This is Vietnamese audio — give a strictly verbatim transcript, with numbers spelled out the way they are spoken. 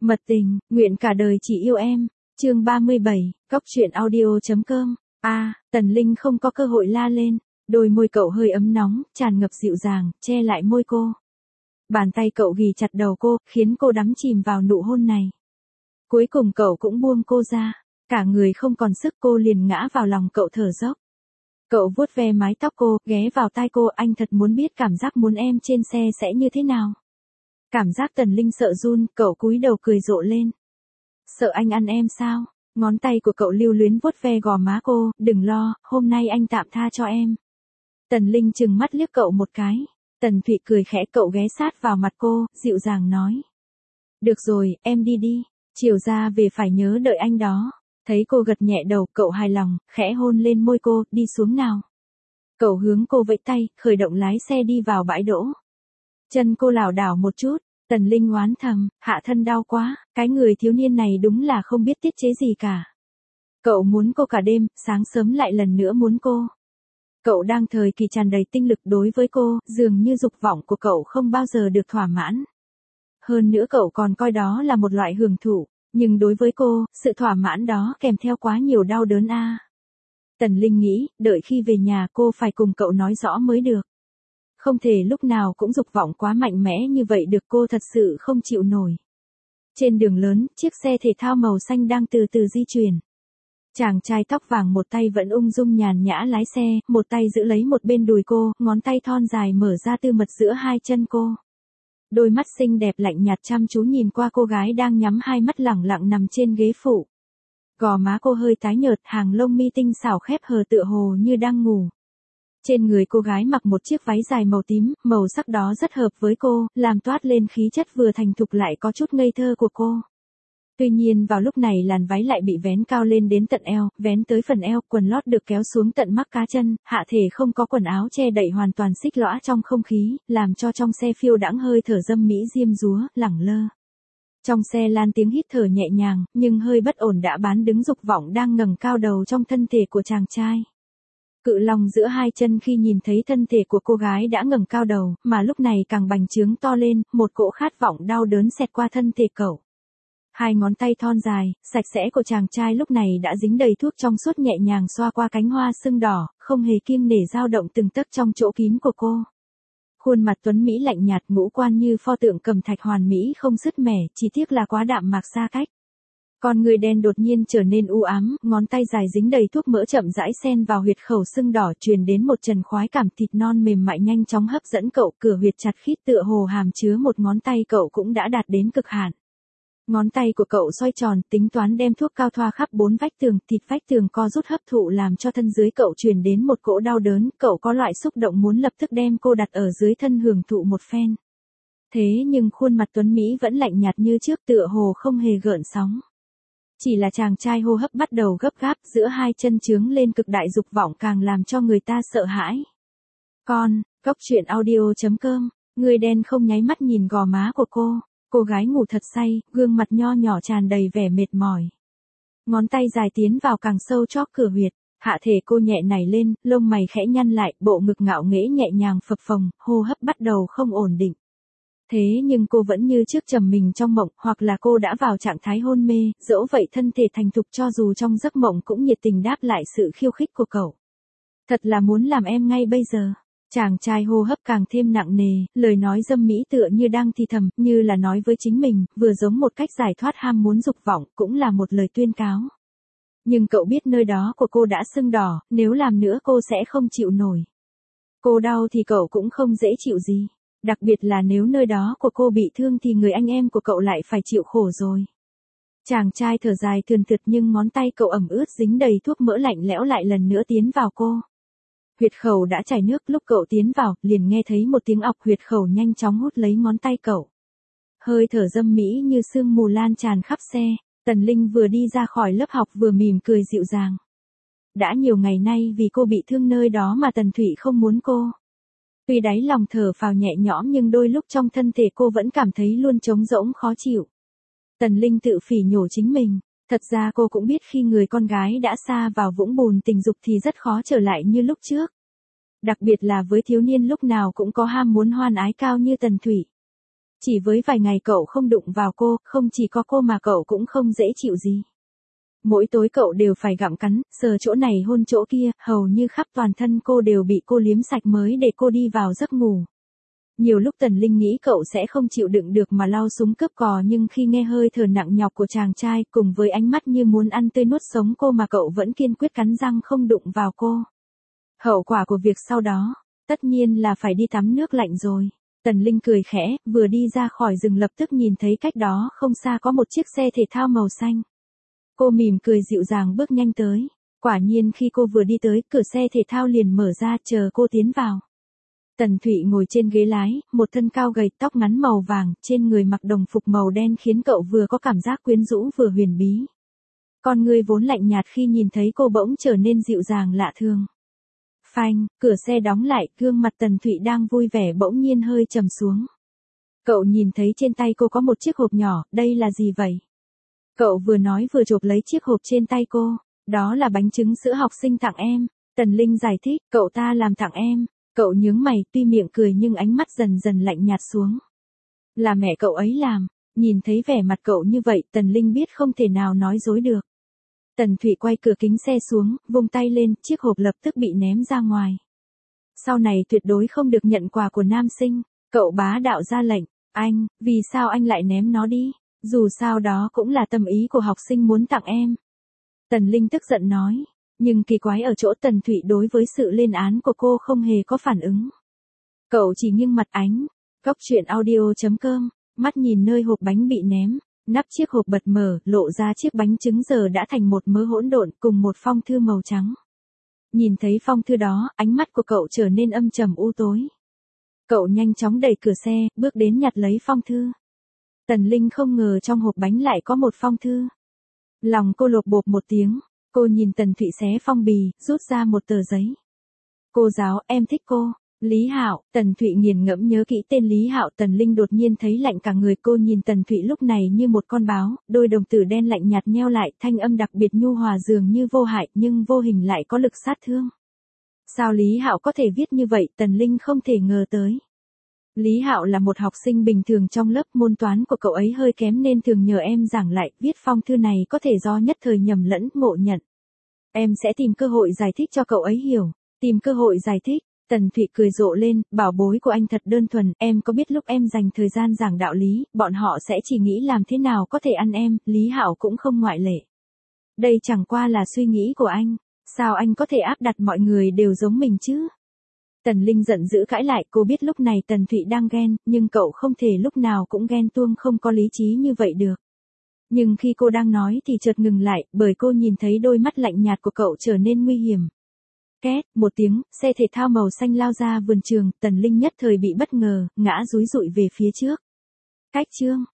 Mật tình, nguyện cả đời chỉ yêu em. Chương ba mươi bảy, cóc truyện audio.com. A, à, Tần Linh không có cơ hội la lên, đôi môi cậu hơi ấm nóng, tràn ngập dịu dàng, che lại môi cô. Bàn tay cậu ghì chặt đầu cô, khiến cô đắm chìm vào nụ hôn này. Cuối cùng cậu cũng buông cô ra, cả người không còn sức, cô liền ngã vào lòng cậu thở dốc. Cậu vuốt ve mái tóc cô, ghé vào tai cô, anh thật muốn biết cảm giác muốn em trên xe sẽ như thế nào. Cảm giác Tần Linh sợ run, cậu cúi đầu cười rộ lên. Sợ anh ăn em sao? Ngón tay của cậu lưu luyến vuốt ve gò má cô, đừng lo, hôm nay anh tạm tha cho em. Tần Linh trừng mắt liếc cậu một cái. Tần Thụy cười khẽ, cậu ghé sát vào mặt cô, dịu dàng nói. Được rồi, em đi đi, chiều ra về phải nhớ đợi anh đó. Thấy cô gật nhẹ đầu, cậu hài lòng, khẽ hôn lên môi cô, đi xuống nào. Cậu hướng cô vẫy tay, khởi động lái xe đi vào bãi đỗ. Chân cô lảo đảo một chút, Tần Linh oán thầm, hạ thân đau quá, cái người thiếu niên này đúng là không biết tiết chế gì cả. Cậu muốn cô cả đêm, sáng sớm lại lần nữa muốn cô. Cậu đang thời kỳ tràn đầy tinh lực đối với cô, dường như dục vọng của cậu không bao giờ được thỏa mãn. Hơn nữa cậu còn coi đó là một loại hưởng thụ, nhưng đối với cô, sự thỏa mãn đó kèm theo quá nhiều đau đớn a. À. Tần Linh nghĩ, đợi khi về nhà cô phải cùng cậu nói rõ mới được. Không thể lúc nào cũng dục vọng quá mạnh mẽ như vậy được, cô thật sự không chịu nổi. Trên đường lớn, chiếc xe thể thao màu xanh đang từ từ di chuyển. Chàng trai tóc vàng một tay vẫn ung dung nhàn nhã lái xe, một tay giữ lấy một bên đùi cô, ngón tay thon dài mở ra tư mật giữa hai chân cô. Đôi mắt xinh đẹp lạnh nhạt chăm chú nhìn qua cô gái đang nhắm hai mắt lẳng lặng nằm trên ghế phụ. Gò má cô hơi tái nhợt, hàng lông mi tinh xảo khép hờ tựa hồ như đang ngủ. Trên người cô gái mặc một chiếc váy dài màu tím, màu sắc đó rất hợp với cô, làm toát lên khí chất vừa thành thục lại có chút ngây thơ của cô. Tuy nhiên vào lúc này làn váy lại bị vén cao lên đến tận eo, vén tới phần eo, quần lót được kéo xuống tận mắc cá chân, hạ thể không có quần áo che đậy hoàn toàn xích lõa trong không khí, làm cho trong xe phiêu đãng hơi thở dâm mỹ diêm dúa, lẳng lơ. Trong xe lan tiếng hít thở nhẹ nhàng, nhưng hơi bất ổn đã bán đứng dục vọng đang ngẩng cao đầu trong thân thể của chàng trai. Cự lòng giữa hai chân khi nhìn thấy thân thể của cô gái đã ngẩng cao đầu, mà lúc này càng bành trướng to lên, một cỗ khát vọng đau đớn xẹt qua thân thể cậu. Hai ngón tay thon dài, sạch sẽ của chàng trai lúc này đã dính đầy thuốc trong suốt nhẹ nhàng xoa qua cánh hoa sưng đỏ, không hề kiêng nể dao động từng tấc trong chỗ kín của cô. Khuôn mặt tuấn mỹ lạnh nhạt, ngũ quan như pho tượng cẩm thạch hoàn mỹ không sứt mẻ, chỉ tiếc là quá đạm mạc xa cách. Con người đen đột nhiên trở nên u ám, ngón tay dài dính đầy thuốc mỡ chậm rãi xen vào huyệt khẩu sưng đỏ, truyền đến một trần khoái cảm, thịt non mềm mại nhanh chóng hấp dẫn cậu, cửa huyệt chặt khít tựa hồ hàm chứa một ngón tay cậu cũng đã đạt đến cực hạn. Ngón tay của cậu xoay tròn, tính toán đem thuốc cao thoa khắp bốn vách tường, thịt vách tường co rút hấp thụ làm cho thân dưới cậu truyền đến một cỗ đau đớn, cậu có loại xúc động muốn lập tức đem cô đặt ở dưới thân hưởng thụ một phen. Thế nhưng khuôn mặt tuấn mỹ vẫn lạnh nhạt như trước, tựa hồ không hề gợn sóng. Chỉ là chàng trai hô hấp bắt đầu gấp gáp, giữa hai chân trướng lên cực đại dục vọng càng làm cho người ta sợ hãi. Con, cóc truyện audio.com, người đen không nháy mắt nhìn gò má của cô. Cô gái ngủ thật say, gương mặt nho nhỏ tràn đầy vẻ mệt mỏi. Ngón tay dài tiến vào càng sâu chóp cửa huyệt, hạ thể cô nhẹ nảy lên, lông mày khẽ nhăn lại, bộ ngực ngạo nghễ nhẹ nhàng phập phồng, hô hấp bắt đầu không ổn định. Thế nhưng cô vẫn như trước trầm mình trong mộng, hoặc là cô đã vào trạng thái hôn mê, dẫu vậy thân thể thành thục cho dù trong giấc mộng cũng nhiệt tình đáp lại sự khiêu khích của cậu. Thật là muốn làm em ngay bây giờ. Chàng trai hô hấp càng thêm nặng nề, lời nói dâm mỹ tựa như đang thì thầm, như là nói với chính mình, vừa giống một cách giải thoát ham muốn dục vọng, cũng là một lời tuyên cáo. Nhưng cậu biết nơi đó của cô đã sưng đỏ, nếu làm nữa cô sẽ không chịu nổi. Cô đau thì cậu cũng không dễ chịu gì. Đặc biệt là nếu nơi đó của cô bị thương thì người anh em của cậu lại phải chịu khổ rồi. Chàng trai thở dài thườn thượt nhưng ngón tay cậu ẩm ướt dính đầy thuốc mỡ lạnh lẽo lại lần nữa tiến vào cô. Huyệt khẩu đã chảy nước, lúc cậu tiến vào, liền nghe thấy một tiếng ọc, huyệt khẩu nhanh chóng hút lấy ngón tay cậu. Hơi thở dâm mỹ như sương mù lan tràn khắp xe, Tần Linh vừa đi ra khỏi lớp học vừa mỉm cười dịu dàng. Đã nhiều ngày nay vì cô bị thương nơi đó mà Tần Thụy không muốn cô. Tuy đáy lòng thở phào nhẹ nhõm nhưng đôi lúc trong thân thể cô vẫn cảm thấy luôn trống rỗng khó chịu. Tần Linh tự phỉ nhổ chính mình. Thật ra cô cũng biết khi người con gái đã sa vào vũng bùn tình dục thì rất khó trở lại như lúc trước. Đặc biệt là với thiếu niên lúc nào cũng có ham muốn hoan ái cao như Tần Thụy. Chỉ với vài ngày cậu không đụng vào cô, không chỉ có cô mà cậu cũng không dễ chịu gì. Mỗi tối cậu đều phải gặm cắn, sờ chỗ này hôn chỗ kia, hầu như khắp toàn thân cô đều bị cô liếm sạch mới để cô đi vào giấc ngủ. Nhiều lúc Tần Linh nghĩ cậu sẽ không chịu đựng được mà lao súng cướp cò, nhưng khi nghe hơi thở nặng nhọc của chàng trai cùng với ánh mắt như muốn ăn tươi nuốt sống cô mà cậu vẫn kiên quyết cắn răng không đụng vào cô. Hậu quả của việc sau đó, tất nhiên là phải đi tắm nước lạnh rồi. Tần Linh cười khẽ, vừa đi ra khỏi rừng lập tức nhìn thấy cách đó không xa có một chiếc xe thể thao màu xanh. Cô mỉm cười dịu dàng bước nhanh tới. Quả nhiên khi cô vừa đi tới, cửa xe thể thao liền mở ra chờ cô tiến vào. Tần Thụy ngồi trên ghế lái, một thân cao gầy, tóc ngắn màu vàng, trên người mặc đồng phục màu đen khiến cậu vừa có cảm giác quyến rũ vừa huyền bí. Con người vốn lạnh nhạt khi nhìn thấy cô bỗng trở nên dịu dàng lạ thường. Phanh, cửa xe đóng lại, gương mặt Tần Thụy đang vui vẻ bỗng nhiên hơi trầm xuống. Cậu nhìn thấy trên tay cô có một chiếc hộp nhỏ, đây là gì vậy? Cậu vừa nói vừa chộp lấy chiếc hộp trên tay cô, đó là bánh trứng sữa học sinh tặng em. Tần Linh giải thích, cậu ta làm tặng em. Cậu nhướng mày, tuy miệng cười nhưng ánh mắt dần dần lạnh nhạt xuống. Là mẹ cậu ấy làm. Nhìn thấy vẻ mặt cậu như vậy, Tần Linh biết không thể nào nói dối được. Tần Thụy quay cửa kính xe xuống, vung tay lên, chiếc hộp lập tức bị ném ra ngoài. Sau này tuyệt đối không được nhận quà của nam sinh. Cậu bá đạo ra lệnh, anh, vì sao anh lại ném nó đi? Dù sao đó cũng là tâm ý của học sinh muốn tặng em. Tần Linh tức giận nói. Nhưng kỳ quái ở chỗ Tần Thụy đối với sự lên án của cô không hề có phản ứng. Cậu chỉ nghiêng mặt ánh. Góc truyện audio chấm com, mắt nhìn nơi hộp bánh bị ném, nắp chiếc hộp bật mở, lộ ra chiếc bánh trứng giờ đã thành một mớ hỗn độn cùng một phong thư màu trắng. Nhìn thấy phong thư đó, ánh mắt của cậu trở nên âm trầm u tối. Cậu nhanh chóng đẩy cửa xe, bước đến nhặt lấy phong thư. Tần Linh không ngờ trong hộp bánh lại có một phong thư. Lòng cô lột bột một tiếng. Cô nhìn Tần Thụy xé phong bì, rút ra một tờ giấy. Cô giáo, em thích cô. Lý Hạo. Tần Thụy nghiền ngẫm nhớ kỹ tên Lý Hạo. Tần Linh đột nhiên thấy lạnh cả người. Cô nhìn Tần Thụy lúc này như một con báo, đôi đồng tử đen lạnh nhạt nheo lại, thanh âm đặc biệt nhu hòa dường như vô hại nhưng vô hình lại có lực sát thương. Sao Lý Hạo có thể viết như vậy? Tần Linh không thể ngờ tới. Lý Hạo là một học sinh bình thường trong lớp, môn toán của cậu ấy hơi kém nên thường nhờ em giảng lại, viết phong thư này có thể do nhất thời nhầm lẫn, ngộ nhận. Em sẽ tìm cơ hội giải thích cho cậu ấy hiểu. Tìm cơ hội giải thích. Tần Thụy cười rộ lên, bảo bối của anh thật đơn thuần, em có biết lúc em dành thời gian giảng đạo lý, bọn họ sẽ chỉ nghĩ làm thế nào có thể ăn em, Lý Hạo cũng không ngoại lệ. Đây chẳng qua là suy nghĩ của anh, sao anh có thể áp đặt mọi người đều giống mình chứ? Tần Linh giận dữ cãi lại, cô biết lúc này Tần Thụy đang ghen, nhưng cậu không thể lúc nào cũng ghen tuông không có lý trí như vậy được. Nhưng khi cô đang nói thì chợt ngừng lại, bởi cô nhìn thấy đôi mắt lạnh nhạt của cậu trở nên nguy hiểm. Két, một tiếng, xe thể thao màu xanh lao ra vườn trường, Tần Linh nhất thời bị bất ngờ, ngã dúi dụi về phía trước. Cách chương.